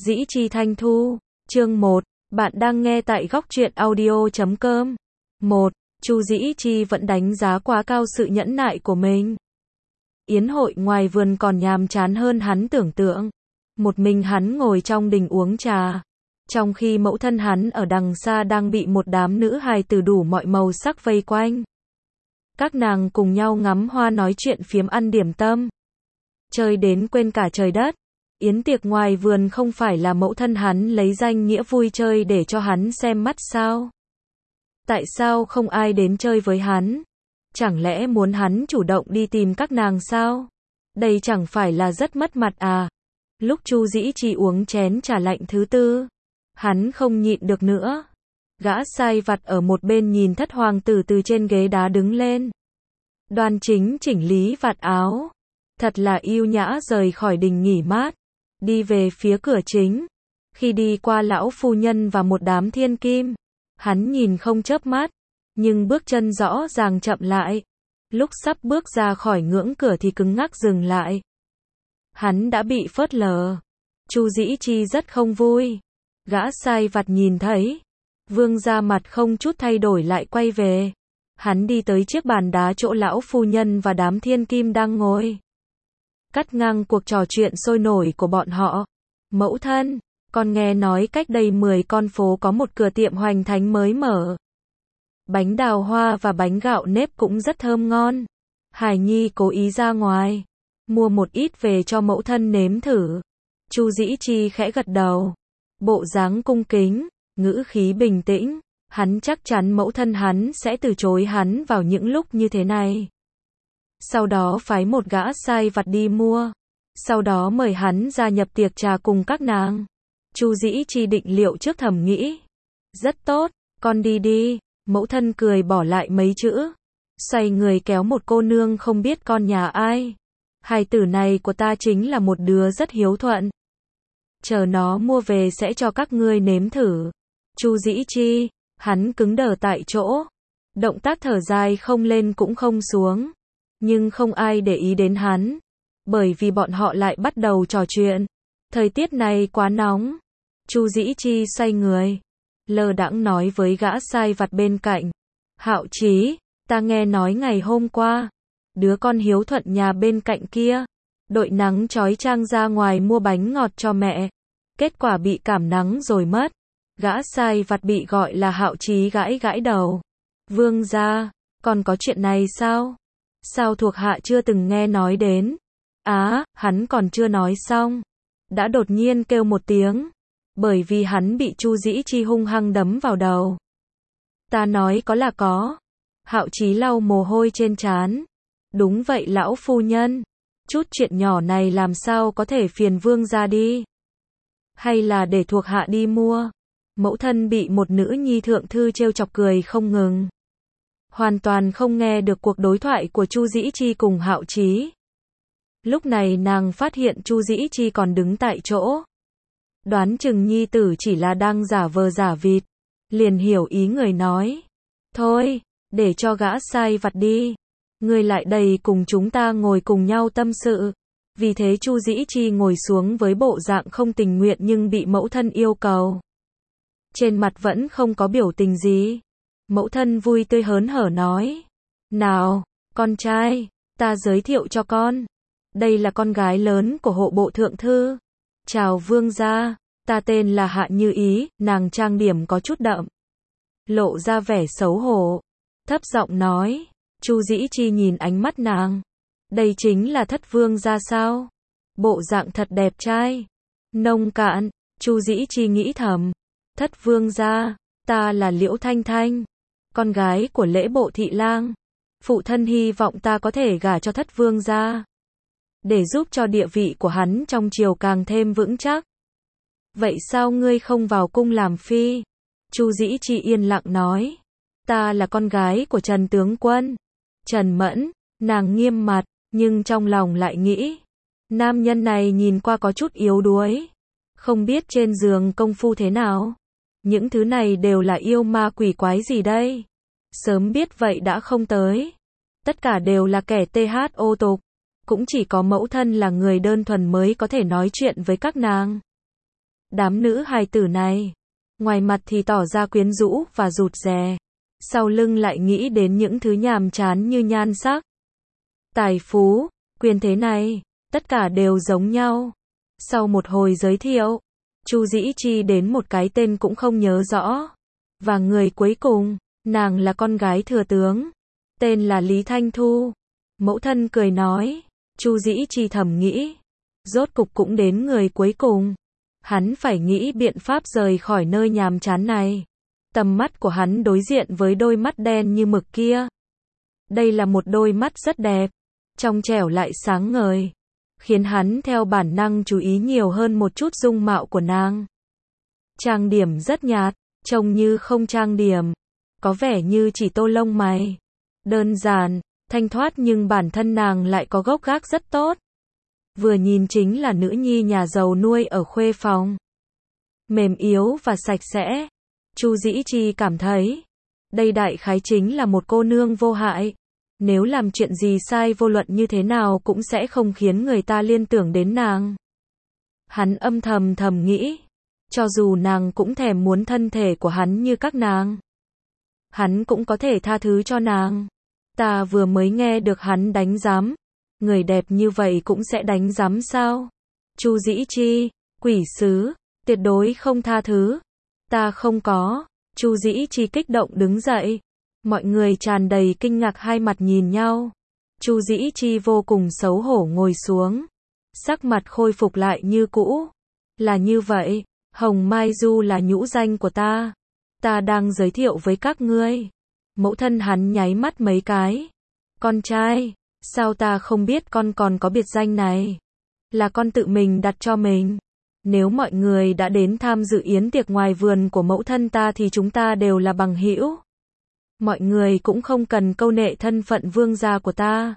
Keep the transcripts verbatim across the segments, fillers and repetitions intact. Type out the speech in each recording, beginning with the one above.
Dĩ Chi Thanh Thu, chương một, bạn đang nghe tại góc truyện audio chấm com. một. Chu Dĩ Chi vẫn đánh giá quá cao sự nhẫn nại của mình. Yến hội ngoài vườn còn nhàm chán hơn hắn tưởng tượng. Một mình hắn ngồi trong đình uống trà, trong khi mẫu thân hắn ở đằng xa đang bị một đám nữ hài từ đủ mọi màu sắc vây quanh. Các nàng cùng nhau ngắm hoa nói chuyện phiếm ăn điểm tâm. Chơi đến quên cả trời đất. Yến tiệc ngoài vườn không phải là mẫu thân hắn lấy danh nghĩa vui chơi để cho hắn xem mắt sao? Tại sao không ai đến chơi với hắn? Chẳng lẽ muốn hắn chủ động đi tìm các nàng sao? Đây chẳng phải là rất mất mặt à? Lúc Chu Dĩ Chi uống chén trà lạnh thứ tư, hắn không nhịn được nữa. Gã sai vặt ở một bên nhìn thất hoàng tử từ trên ghế đá đứng lên, đoan chính chỉnh lý vạt áo, thật là yêu nhã rời khỏi đình nghỉ mát, đi về phía cửa chính. Khi đi qua lão phu nhân và một đám thiên kim, hắn nhìn không chớp mắt, nhưng bước chân rõ ràng chậm lại. Lúc sắp bước ra khỏi ngưỡng cửa thì cứng ngắc dừng lại. Hắn đã bị phớt lờ. Chu Dĩ Chi rất không vui. Gã sai vặt nhìn thấy, vương ra mặt không chút thay đổi lại quay về. Hắn đi tới chiếc bàn đá chỗ lão phu nhân và đám thiên kim đang ngồi, cắt ngang cuộc trò chuyện sôi nổi của bọn họ. Mẫu thân, con nghe nói cách đây mười con phố có một cửa tiệm hoành thánh mới mở. Bánh đào hoa và bánh gạo nếp cũng rất thơm ngon. Hải Nhi cố ý ra ngoài, mua một ít về cho mẫu thân nếm thử. Chu Dĩ Chi khẽ gật đầu, bộ dáng cung kính, ngữ khí bình tĩnh. Hắn chắc chắn mẫu thân hắn sẽ từ chối hắn vào những lúc như thế này. Sau đó phái một gã sai vặt đi mua, sau đó mời hắn gia nhập tiệc trà cùng các nàng. Chu Dĩ Chi định liệu trước thầm nghĩ, rất tốt, con đi đi. Mẫu thân cười bỏ lại mấy chữ, xoay người kéo một cô nương không biết con nhà ai. Hài tử này của ta chính là một đứa rất hiếu thuận. Chờ nó mua về sẽ cho các ngươi nếm thử. Chu Dĩ Chi, hắn cứng đờ tại chỗ, động tác thở dài không lên cũng không xuống. Nhưng không ai để ý đến hắn, bởi vì bọn họ lại bắt đầu trò chuyện. Thời tiết này quá nóng. Chu Dĩ Chi xoay người, lơ đãng nói với gã sai vặt bên cạnh, Hạo Chí, ta nghe nói ngày hôm qua, đứa con hiếu thuận nhà bên cạnh kia, đội nắng chói chang ra ngoài mua bánh ngọt cho mẹ, kết quả bị cảm nắng rồi mất. Gã sai vặt bị gọi là Hạo Chí gãi gãi đầu. Vương gia, còn có chuyện này sao? Sao thuộc hạ chưa từng nghe nói đến? Á, hắn còn chưa nói xong, đã đột nhiên kêu một tiếng, bởi vì hắn bị Chu Dĩ Chi hung hăng đấm vào đầu. Ta nói có là có. Hạo Chí lau mồ hôi trên trán. Đúng vậy lão phu nhân, chút chuyện nhỏ này làm sao có thể phiền vương gia đi? Hay là để thuộc hạ đi mua? Mẫu thân bị một nữ nhi thượng thư trêu chọc cười không ngừng, hoàn toàn không nghe được cuộc đối thoại của Chu Dĩ Chi cùng Hạo Chí. Lúc này nàng phát hiện Chu Dĩ Chi còn đứng tại chỗ, đoán chừng nhi tử chỉ là đang giả vờ giả vịt, liền hiểu ý người nói. Thôi, để cho gã sai vặt đi, ngươi lại đây cùng chúng ta ngồi cùng nhau tâm sự. Vì thế Chu Dĩ Chi ngồi xuống với bộ dạng không tình nguyện nhưng bị mẫu thân yêu cầu. Trên mặt vẫn không có biểu tình gì. Mẫu thân vui tươi hớn hở nói, nào, con trai, ta giới thiệu cho con. Đây là con gái lớn của hộ bộ thượng thư. Chào vương gia, ta tên là Hạ Như Ý. Nàng trang điểm có chút đậm, lộ ra vẻ xấu hổ, thấp giọng nói. Chu Dĩ Chi nhìn ánh mắt nàng, đây chính là thất vương gia sao? Bộ dạng thật đẹp trai, nông cạn. Chu Dĩ Chi nghĩ thầm, thất vương gia, ta là Liễu Thanh Thanh, con gái của lễ bộ thị lang. Phụ thân hy vọng ta có thể gả cho thất vương gia, để giúp cho địa vị của hắn trong triều càng thêm vững chắc. Vậy sao ngươi không vào cung làm phi? Chu Dĩ Chi yên lặng nói, ta là con gái của Trần tướng quân, Trần Mẫn. Nàng nghiêm mặt, nhưng trong lòng lại nghĩ, nam nhân này nhìn qua có chút yếu đuối, không biết trên giường công phu thế nào. Những thứ này đều là yêu ma quỷ quái gì đây? Sớm biết vậy đã không tới. Tất cả đều là kẻ tê hát ô tục. Cũng chỉ có mẫu thân là người đơn thuần mới có thể nói chuyện với các nàng. Đám nữ hài tử này, ngoài mặt thì tỏ ra quyến rũ và rụt rè, sau lưng lại nghĩ đến những thứ nhàm chán như nhan sắc, tài phú, quyền thế này, tất cả đều giống nhau. Sau một hồi giới thiệu, Chu Dĩ Chi đến một cái tên cũng không nhớ rõ. Và người cuối cùng, nàng là con gái thừa tướng, tên là Lý Thanh Thu. Mẫu thân cười nói, Chu Dĩ Chi thầm nghĩ, rốt cục cũng đến người cuối cùng. Hắn phải nghĩ biện pháp rời khỏi nơi nhàm chán này. Tầm mắt của hắn đối diện với đôi mắt đen như mực kia. Đây là một đôi mắt rất đẹp, trong trẻo lại sáng ngời, khiến hắn theo bản năng chú ý nhiều hơn một chút dung mạo của nàng. Trang điểm rất nhạt, trông như không trang điểm, có vẻ như chỉ tô lông mày. Đơn giản, thanh thoát nhưng bản thân nàng lại có gốc gác rất tốt. Vừa nhìn chính là nữ nhi nhà giàu nuôi ở khuê phòng. Mềm yếu và sạch sẽ. Chu Dĩ Chi cảm thấy, đây đại khái chính là một cô nương vô hại. Nếu làm chuyện gì sai vô luận như thế nào cũng sẽ không khiến người ta liên tưởng đến nàng. Hắn âm thầm thầm nghĩ, cho dù nàng cũng thèm muốn thân thể của hắn như các nàng, hắn cũng có thể tha thứ cho nàng. Ta vừa mới nghe được hắn đánh giám, người đẹp như vậy cũng sẽ đánh giám sao? Chu Dĩ Chi, quỷ sứ, tuyệt đối không tha thứ. Ta không có. Chu Dĩ Chi kích động đứng dậy. Mọi người tràn đầy kinh ngạc hai mặt nhìn nhau. Chu Dĩ Chi vô cùng xấu hổ ngồi xuống. Sắc mặt khôi phục lại như cũ. Là như vậy, Hồng Mai Du là nhũ danh của ta. Ta đang giới thiệu với các ngươi. Mẫu thân hắn nháy mắt mấy cái. Con trai, sao ta không biết con còn có biệt danh này? Là con tự mình đặt cho mình. Nếu mọi người đã đến tham dự yến tiệc ngoài vườn của mẫu thân ta thì chúng ta đều là bằng hữu. Mọi người cũng không cần câu nệ thân phận vương gia của ta.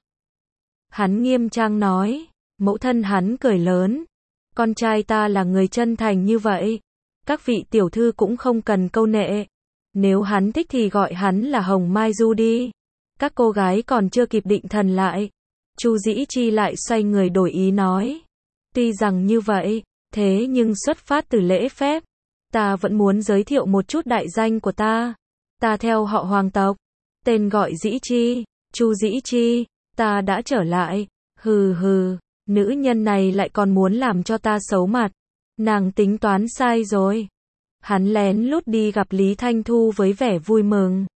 Hắn nghiêm trang nói. Mẫu thân hắn cười lớn. Con trai ta là người chân thành như vậy. Các vị tiểu thư cũng không cần câu nệ. Nếu hắn thích thì gọi hắn là Hồng Mai Du đi. Các cô gái còn chưa kịp định thần lại. Chu Dĩ Chi lại xoay người đổi ý nói. Tuy rằng như vậy, thế nhưng xuất phát từ lễ phép, ta vẫn muốn giới thiệu một chút đại danh của ta. Ta theo họ hoàng tộc, tên gọi Dĩ Chi, Chu Dĩ Chi, ta đã trở lại. Hừ hừ, nữ nhân này lại còn muốn làm cho ta xấu mặt. Nàng tính toán sai rồi. Hắn lén lút đi gặp Lý Thanh Thu với vẻ vui mừng.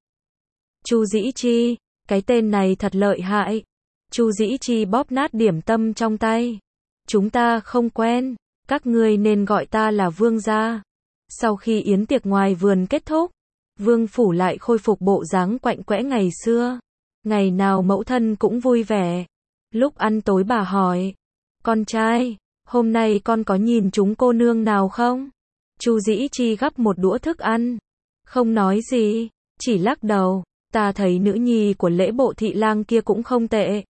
Chu Dĩ Chi, cái tên này thật lợi hại. Chu Dĩ Chi bóp nát điểm tâm trong tay. Chúng ta không quen, các ngươi nên gọi ta là vương gia. Sau khi yến tiệc ngoài vườn kết thúc, vương phủ lại khôi phục bộ dáng quạnh quẽ ngày xưa. Ngày nào mẫu thân cũng vui vẻ. Lúc ăn tối bà hỏi, con trai, hôm nay con có nhìn chúng cô nương nào không? Chu Dĩ Chi gắp một đũa thức ăn, không nói gì, chỉ lắc đầu. Ta thấy nữ nhi của lễ bộ thị lang kia cũng không tệ.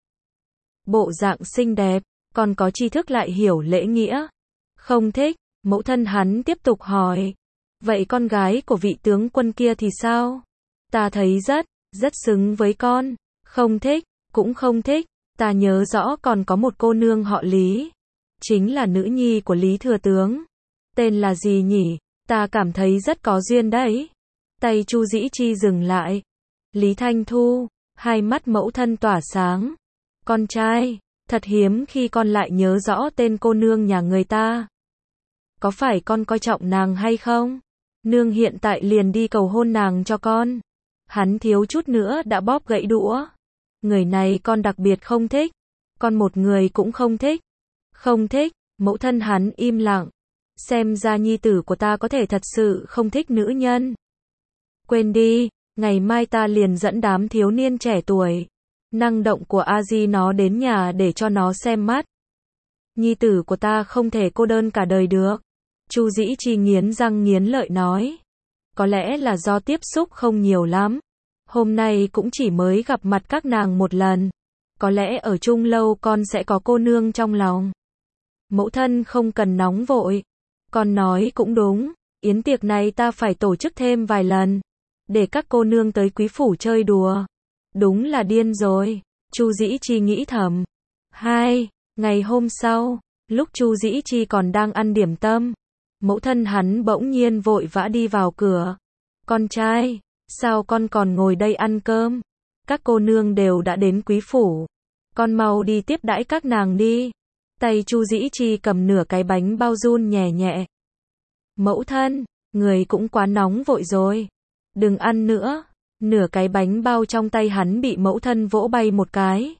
Bộ dạng xinh đẹp, còn có tri thức lại hiểu lễ nghĩa. Không thích, mẫu thân hắn tiếp tục hỏi. Vậy con gái của vị tướng quân kia thì sao? Ta thấy rất, rất xứng với con. Không thích, cũng không thích. Ta nhớ rõ còn có một cô nương họ Lý. Chính là nữ nhi của Lý thừa tướng. Tên là gì nhỉ? Ta cảm thấy rất có duyên đấy. Tay Chu Dĩ Chi dừng lại. Lý Thanh Thu, hai mắt mẫu thân tỏa sáng. Con trai, thật hiếm khi con lại nhớ rõ tên cô nương nhà người ta. Có phải con coi trọng nàng hay không? Nương hiện tại liền đi cầu hôn nàng cho con. Hắn thiếu chút nữa đã bóp gãy đũa. Người này con đặc biệt không thích. Con một người cũng không thích. Không thích, mẫu thân hắn im lặng. Xem ra nhi tử của ta có thể thật sự không thích nữ nhân. Quên đi, ngày mai ta liền dẫn đám thiếu niên trẻ tuổi, năng động của A Di nó đến nhà để cho nó xem mắt. Nhi tử của ta không thể cô đơn cả đời được. Chu Dĩ Chi nghiến răng nghiến lợi nói. Có lẽ là do tiếp xúc không nhiều lắm. Hôm nay cũng chỉ mới gặp mặt các nàng một lần. Có lẽ ở chung lâu con sẽ có cô nương trong lòng. Mẫu thân không cần nóng vội. Con nói cũng đúng. Yến tiệc này ta phải tổ chức thêm vài lần. Để các cô nương tới quý phủ chơi đùa. Đúng là điên rồi. Chu Dĩ Chi nghĩ thầm. Hai, ngày hôm sau, lúc Chu Dĩ Chi còn đang ăn điểm tâm, Mẫu thân hắn bỗng nhiên vội vã đi vào cửa. Con trai, sao con còn ngồi đây ăn cơm? Các cô nương đều đã đến quý phủ. Con mau đi tiếp đãi các nàng đi. Tay Chu Dĩ Chi cầm nửa cái bánh bao run nhẹ nhẹ. Mẫu thân, người cũng quá nóng vội rồi. Đừng ăn nữa. Nửa cái bánh bao trong tay hắn bị mẫu thân vỗ bay một cái.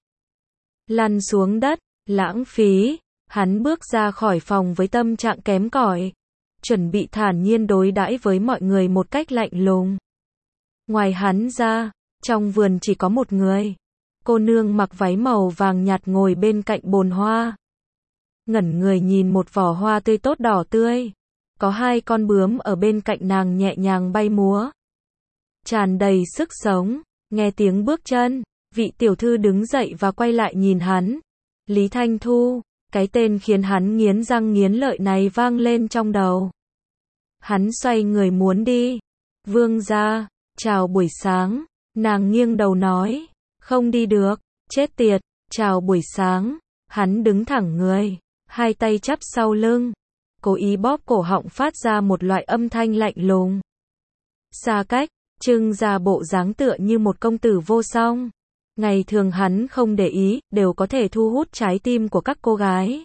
Lăn xuống đất, lãng phí. Hắn bước ra khỏi phòng với tâm trạng kém cỏi, chuẩn bị thản nhiên đối đãi với mọi người một cách lạnh lùng. Ngoài hắn ra, trong vườn chỉ có một người. Cô nương mặc váy màu vàng nhạt ngồi bên cạnh bồn hoa. Ngẩn người nhìn một vỏ hoa tươi tốt đỏ tươi. Có hai con bướm ở bên cạnh nàng nhẹ nhàng bay múa. Tràn đầy sức sống, nghe tiếng bước chân, vị tiểu thư đứng dậy và quay lại nhìn hắn. Lý Thanh Thu, cái tên khiến hắn nghiến răng nghiến lợi này vang lên trong đầu. Hắn xoay người muốn đi. Vương gia, chào buổi sáng, nàng nghiêng đầu nói, không đi được, chết tiệt, chào buổi sáng. Hắn đứng thẳng người, hai tay chắp sau lưng, cố ý bóp cổ họng phát ra một loại âm thanh lạnh lùng. Xa cách, trưng ra bộ dáng tựa như một công tử vô song. Ngày thường hắn không để ý, đều có thể thu hút trái tim của các cô gái.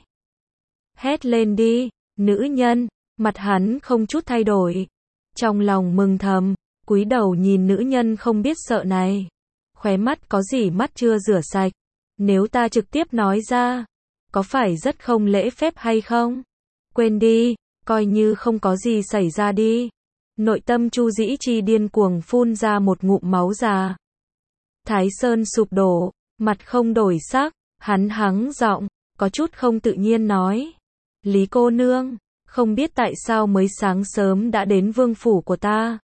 Hét lên đi, nữ nhân, mặt hắn không chút thay đổi. Trong lòng mừng thầm, cúi đầu nhìn nữ nhân không biết sợ này. Khóe mắt có gì mắt chưa rửa sạch. Nếu ta trực tiếp nói ra, có phải rất không lễ phép hay không? Quên đi, coi như không có gì xảy ra đi. Nội tâm Chu Dĩ Chi điên cuồng phun ra một ngụm máu già. Thái Sơn sụp đổ, mặt không đổi sắc, hắn hắng giọng, có chút không tự nhiên nói. Lý cô nương, không biết tại sao mới sáng sớm đã đến vương phủ của ta.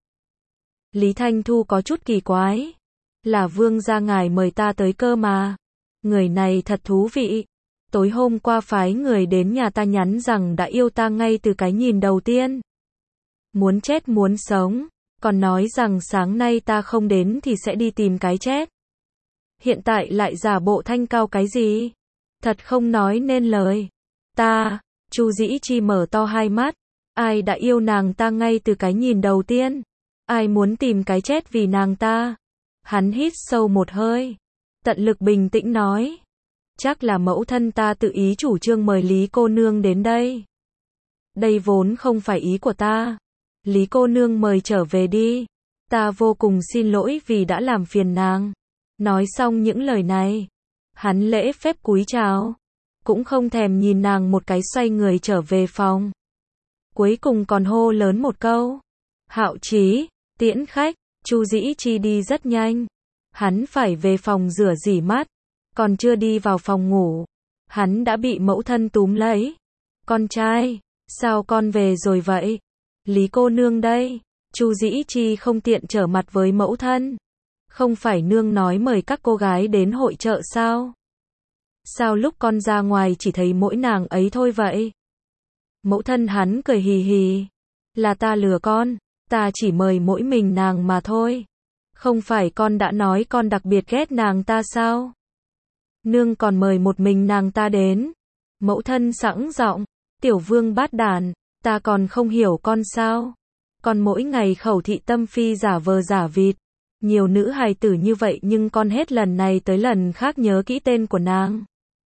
Lý Thanh Thu có chút kỳ quái. Là vương gia ngài mời ta tới cơ mà. Người này thật thú vị. Tối hôm qua phái người đến nhà ta nhắn rằng đã yêu ta ngay từ cái nhìn đầu tiên. Muốn chết muốn sống, còn nói rằng sáng nay ta không đến thì sẽ đi tìm cái chết. Hiện tại lại giả bộ thanh cao cái gì? Thật không nói nên lời. Ta, Chu Dĩ Chi mở to hai mắt. Ai đã yêu nàng ta ngay từ cái nhìn đầu tiên? Ai muốn tìm cái chết vì nàng ta? Hắn hít sâu một hơi. Tận lực bình tĩnh nói. Chắc là mẫu thân ta tự ý chủ trương mời Lý cô nương đến đây. Đây vốn không phải ý của ta. Lý cô nương mời trở về đi. Ta vô cùng xin lỗi vì đã làm phiền nàng. Nói xong những lời này, hắn lễ phép cúi chào, cũng không thèm nhìn nàng một cái xoay người trở về phòng. Cuối cùng còn hô lớn một câu. Hạo Chí, tiễn khách. Chu Dĩ Chi đi rất nhanh. Hắn phải về phòng rửa rỉ mắt. Còn chưa đi vào phòng ngủ, hắn đã bị mẫu thân túm lấy. Con trai, sao con về rồi vậy? Lý cô nương đây. Chu Dĩ Chi không tiện trở mặt với mẫu thân. Không phải nương nói mời các cô gái đến hội chợ sao? Sao lúc con ra ngoài chỉ thấy mỗi nàng ấy thôi vậy? Mẫu thân hắn cười hì hì. Là ta lừa con, ta chỉ mời mỗi mình nàng mà thôi. Không phải con đã nói con đặc biệt ghét nàng ta sao? Nương còn mời một mình nàng ta đến. Mẫu thân sẵn giọng, tiểu vương bát đàn, ta còn không hiểu con sao? Con mỗi ngày khẩu thị tâm phi giả vờ giả vịt. Nhiều nữ hài tử như vậy nhưng con hết lần này tới lần khác nhớ kỹ tên của nàng.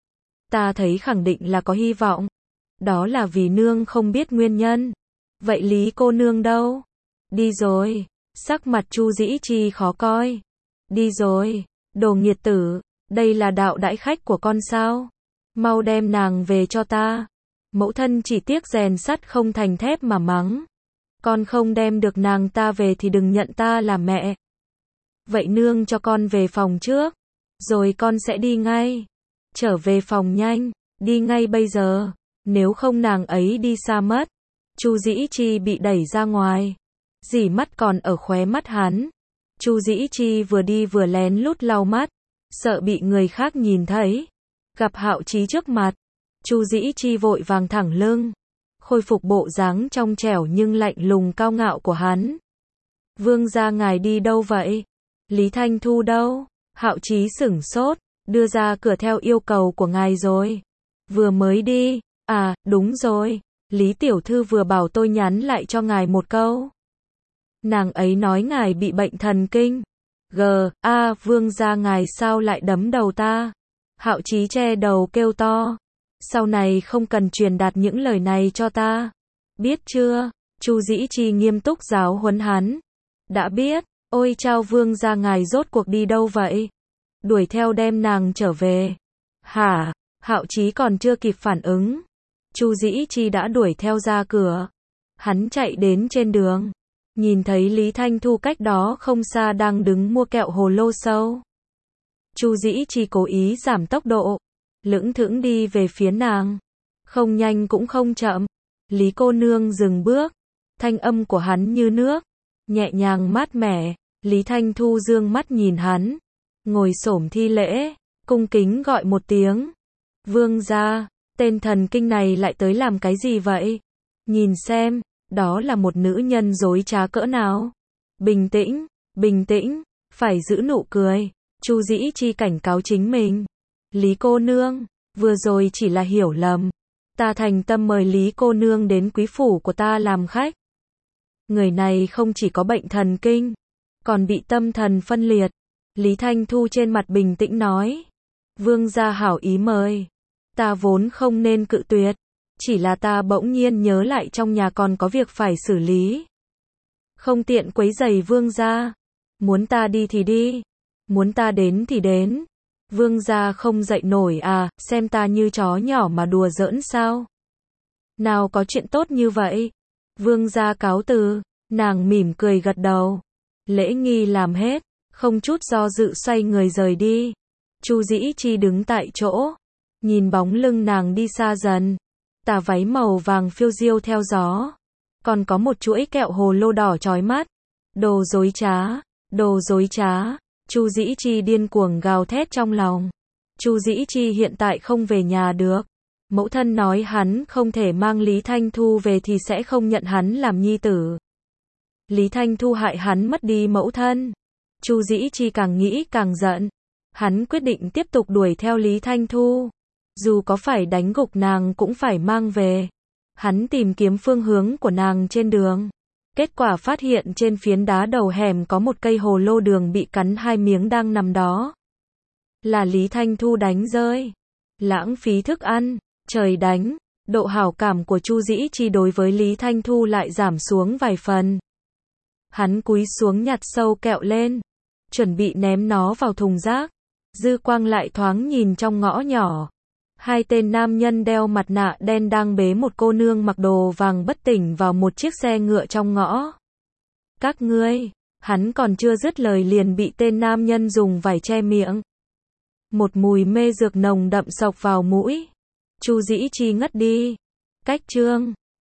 Ta thấy khẳng định là có hy vọng. Đó là vì nương không biết nguyên nhân. Vậy Lý cô nương đâu? Đi rồi. Sắc mặt Chu Dĩ Chi khó coi. Đi rồi. Đồ nghiệt tử. Đây là đạo đãi khách của con sao? Mau đem nàng về cho ta. Mẫu thân chỉ tiếc rèn sắt không thành thép mà mắng. Con không đem được nàng ta về thì đừng nhận ta làm mẹ. Vậy nương cho con về phòng trước. Rồi con sẽ đi ngay. Trở về phòng nhanh. Đi ngay bây giờ. Nếu không nàng ấy đi xa mất. Chu Dĩ Chi bị đẩy ra ngoài. Dỉ mắt còn ở khóe mắt hắn. Chu Dĩ Chi vừa đi vừa lén lút lau mắt. Sợ bị người khác nhìn thấy. Gặp Hạo Chí trước mặt. Chu Dĩ Chi vội vàng thẳng lưng. Khôi phục bộ dáng trong trẻo nhưng lạnh lùng cao ngạo của hắn. Vương gia ngài đi đâu vậy? Lý Thanh Thu đâu? Hạo Chí sửng sốt. Đưa ra cửa theo yêu cầu của ngài rồi. Vừa mới đi. À, đúng rồi. Lý tiểu thư vừa bảo tôi nhắn lại cho ngài một câu. Nàng ấy nói ngài bị bệnh thần kinh. G, a, vương gia ngài sao lại đấm đầu ta? Hạo Chí che đầu kêu to. Sau này không cần truyền đạt những lời này cho ta. Biết chưa? Chu Dĩ Chi nghiêm túc giáo huấn hắn. Đã biết. Ôi chao, vương gia ngài rốt cuộc đi đâu vậy? Đuổi theo đem nàng trở về. Hả? Hạo Chí còn chưa kịp phản ứng. Chu Dĩ Chi đã đuổi theo ra cửa. Hắn chạy đến trên đường. Nhìn thấy Lý Thanh Thu cách đó không xa đang đứng mua kẹo hồ lô sâu. Chu Dĩ Chi cố ý giảm tốc độ. Lững thững đi về phía nàng. Không nhanh cũng không chậm. Lý cô nương dừng bước. Thanh âm của hắn như nước. Nhẹ nhàng mát mẻ. Lý Thanh Thu dương mắt nhìn hắn. Ngồi xổm thi lễ. Cung kính gọi một tiếng. Vương gia, tên thần kinh này lại tới làm cái gì vậy? Nhìn xem, đó là một nữ nhân dối trá cỡ nào. Bình tĩnh, bình tĩnh, phải giữ nụ cười. Chu Dĩ Chi cảnh cáo chính mình. Lý cô nương, vừa rồi chỉ là hiểu lầm. Ta thành tâm mời Lý cô nương đến quý phủ của ta làm khách. Người này không chỉ có bệnh thần kinh, còn bị tâm thần phân liệt. Lý Thanh Thu trên mặt bình tĩnh nói. Vương gia hảo ý mời. Ta vốn không nên cự tuyệt. Chỉ là ta bỗng nhiên nhớ lại trong nhà còn có việc phải xử lý. Không tiện quấy rầy vương gia. Muốn ta đi thì đi. Muốn ta đến thì đến. Vương gia không dậy nổi à, xem ta như chó nhỏ mà đùa giỡn sao? Nào có chuyện tốt như vậy? Vương gia cáo từ. Nàng mỉm cười gật đầu. Lễ nghi làm hết. Không chút do dự xoay người rời đi. Chu Dĩ Chi đứng tại chỗ. Nhìn bóng lưng nàng đi xa dần. Tà váy màu vàng phiêu diêu theo gió. Còn có một chuỗi kẹo hồ lô đỏ chói mắt. Đồ dối trá. Đồ dối trá. Chu Dĩ Chi điên cuồng gào thét trong lòng. Chu Dĩ Chi hiện tại không về nhà được. Mẫu thân nói hắn không thể mang Lý Thanh Thu về thì sẽ không nhận hắn làm nhi tử. Lý Thanh Thu hại hắn mất đi mẫu thân. Chu Dĩ Chi càng nghĩ càng giận. Hắn quyết định tiếp tục đuổi theo Lý Thanh Thu. Dù có phải đánh gục nàng cũng phải mang về. Hắn tìm kiếm phương hướng của nàng trên đường. Kết quả phát hiện trên phiến đá đầu hẻm có một cây hồ lô đường bị cắn hai miếng đang nằm đó. Là Lý Thanh Thu đánh rơi. Lãng phí thức ăn. Trời đánh. Độ hảo cảm của Chu Dĩ Chi đối với Lý Thanh Thu lại giảm xuống vài phần. Hắn cúi xuống nhặt sâu kẹo lên. Chuẩn bị ném nó vào thùng rác. Dư quang lại thoáng nhìn trong ngõ nhỏ. Hai tên nam nhân đeo mặt nạ đen đang bế một cô nương mặc đồ vàng bất tỉnh vào một chiếc xe ngựa trong ngõ. Các ngươi, hắn còn chưa dứt lời liền bị tên nam nhân dùng vải che miệng. Một mùi mê dược nồng đậm xộc vào mũi. Chu Dĩ Chi ngất đi. Cách chương